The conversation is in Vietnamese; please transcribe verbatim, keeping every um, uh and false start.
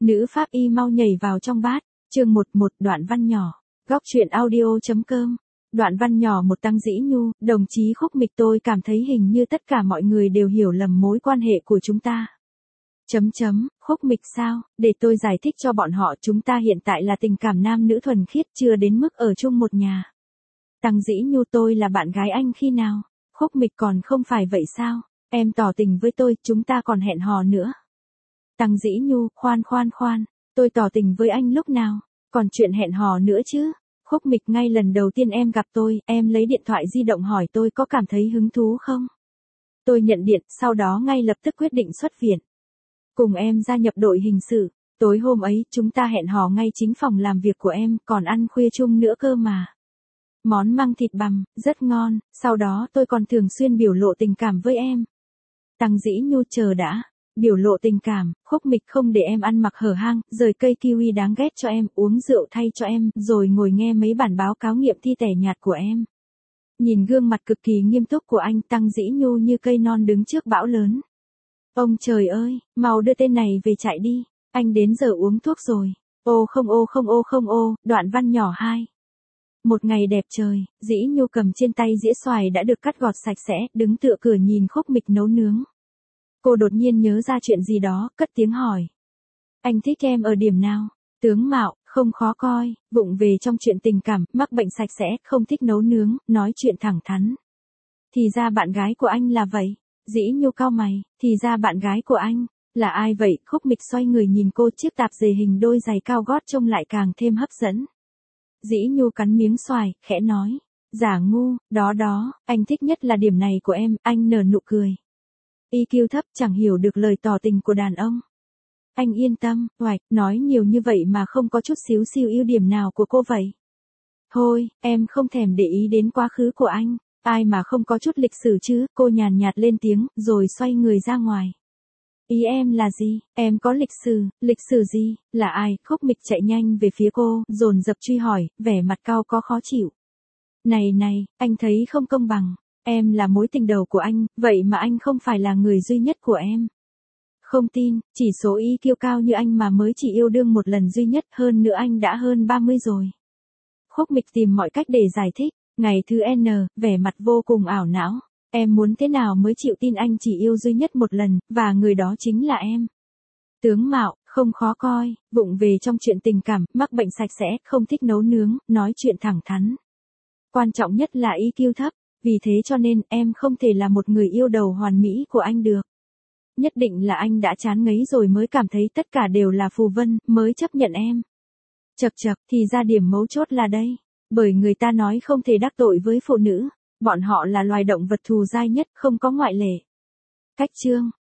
Nữ pháp y mau nhảy vào trong bát. Chương một một đoạn văn nhỏ. Góc truyện audio.com. Đoạn văn nhỏ một Tăng Dĩ Nhu, đồng chí Khúc Mịch tôi cảm thấy hình như tất cả mọi người đều hiểu lầm mối quan hệ của chúng ta. Chấm chấm, Khúc Mịch sao, để tôi giải thích cho bọn họ chúng ta hiện tại là tình cảm nam nữ thuần khiết chưa đến mức ở chung một nhà. Tăng Dĩ Nhu tôi là bạn gái anh khi nào? Khúc Mịch còn không phải vậy sao? Em tỏ tình với tôi, chúng ta còn hẹn hò nữa. Tăng Dĩ Nhu, khoan khoan khoan, tôi tỏ tình với anh lúc nào? Còn chuyện hẹn hò nữa chứ? Khúc Mịch ngay lần đầu tiên em gặp tôi, em lấy điện thoại di động hỏi tôi có cảm thấy hứng thú không? Tôi nhận điện, sau đó ngay lập tức quyết định xuất viện. Cùng em gia nhập đội hình sự, tối hôm ấy chúng ta hẹn hò ngay chính phòng làm việc của em, còn ăn khuya chung nữa cơ mà. Món măng thịt bằm, rất ngon, sau đó tôi còn thường xuyên biểu lộ tình cảm với em. Tăng Dĩ Nhu chờ đã, biểu lộ tình cảm, Khúc Mịch không để em ăn mặc hở hang, rời cây kiwi đáng ghét cho em, uống rượu thay cho em, rồi ngồi nghe mấy bản báo cáo nghiệm thi tẻ nhạt của em. Nhìn gương mặt cực kỳ nghiêm túc của anh, Tăng Dĩ Nhu như cây non đứng trước bão lớn. Ông trời ơi, mau đưa tên này về trại đi, anh đến giờ uống thuốc rồi. Ô không ô không ô không ô, đoạn văn nhỏ hai. Một ngày đẹp trời, Dĩ Nhu cầm trên tay dĩa xoài đã được cắt gọt sạch sẽ, đứng tựa cửa nhìn Khúc Mịch nấu nướng. Cô đột nhiên nhớ ra chuyện gì đó, cất tiếng hỏi. Anh thích em ở điểm nào? Tướng mạo, không khó coi, vụng về trong chuyện tình cảm, mắc bệnh sạch sẽ, không thích nấu nướng, nói chuyện thẳng thắn. Thì ra bạn gái của anh là vậy. Dĩ Nhu cau mày, thì ra bạn gái của anh, là ai vậy? Khúc Mịch xoay người nhìn cô, chiếc tạp dề hình đôi giày cao gót trông lại càng thêm hấp dẫn. Dĩ Nhu cắn miếng xoài, khẽ nói. Giả ngu, đó đó, anh thích nhất là điểm này của em, anh nở nụ cười. i kiu thấp chẳng hiểu được lời tỏ tình của đàn ông. Anh yên tâm, oạch, nói nhiều như vậy mà không có chút xíu xiu ưu điểm nào của cô vậy. Thôi, em không thèm để ý đến quá khứ của anh, ai mà không có chút lịch sử chứ, cô nhàn nhạt lên tiếng, rồi xoay người ra ngoài. Ý em là gì, em có lịch sử, lịch sử gì, là ai? Khúc Mịch chạy nhanh về phía cô, dồn dập truy hỏi, vẻ mặt cau có khó chịu. Này này, anh thấy không công bằng. Em là mối tình đầu của anh, vậy mà anh không phải là người duy nhất của em. Không tin, chỉ số i kiu cao như anh mà mới chỉ yêu đương một lần duy nhất, hơn nữa anh đã hơn ba mươi rồi. Khúc Mịch tìm mọi cách để giải thích, ngày thứ N, vẻ mặt vô cùng ảo não. Em muốn thế nào mới chịu tin anh chỉ yêu duy nhất một lần, và người đó chính là em. Tướng mạo, không khó coi, vụng về trong chuyện tình cảm, mắc bệnh sạch sẽ, không thích nấu nướng, nói chuyện thẳng thắn. Quan trọng nhất là i kiu thấp. Vì thế cho nên em không thể là một người yêu đầu hoàn mỹ của anh được. Nhất định là anh đã chán ngấy rồi mới cảm thấy tất cả đều là phù vân, mới chấp nhận em. Chật chật, thì ra điểm mấu chốt là đây. Bởi người ta nói không thể đắc tội với phụ nữ. Bọn họ là loài động vật thù dai nhất, không có ngoại lệ. Cách chương.